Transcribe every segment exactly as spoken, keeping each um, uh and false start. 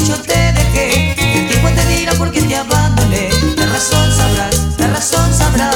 yo te dejé. El tiempo te dirá por qué te abandoné. La razón sabrás, la razón sabrás.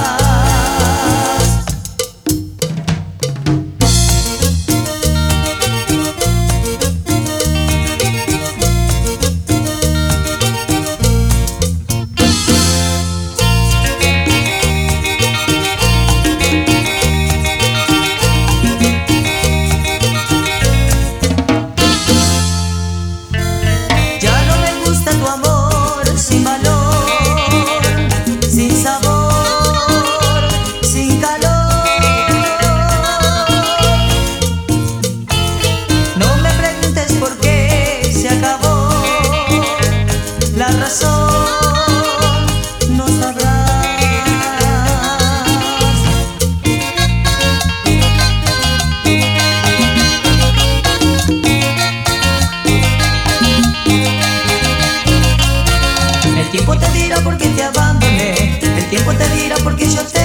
Tu amor sin valor, sin sabor, sin calor. No me preguntes por qué se acabó, la razón no sabrás. El tiempo te dirá por qué te abandoné. El tiempo te dirá por qué yo te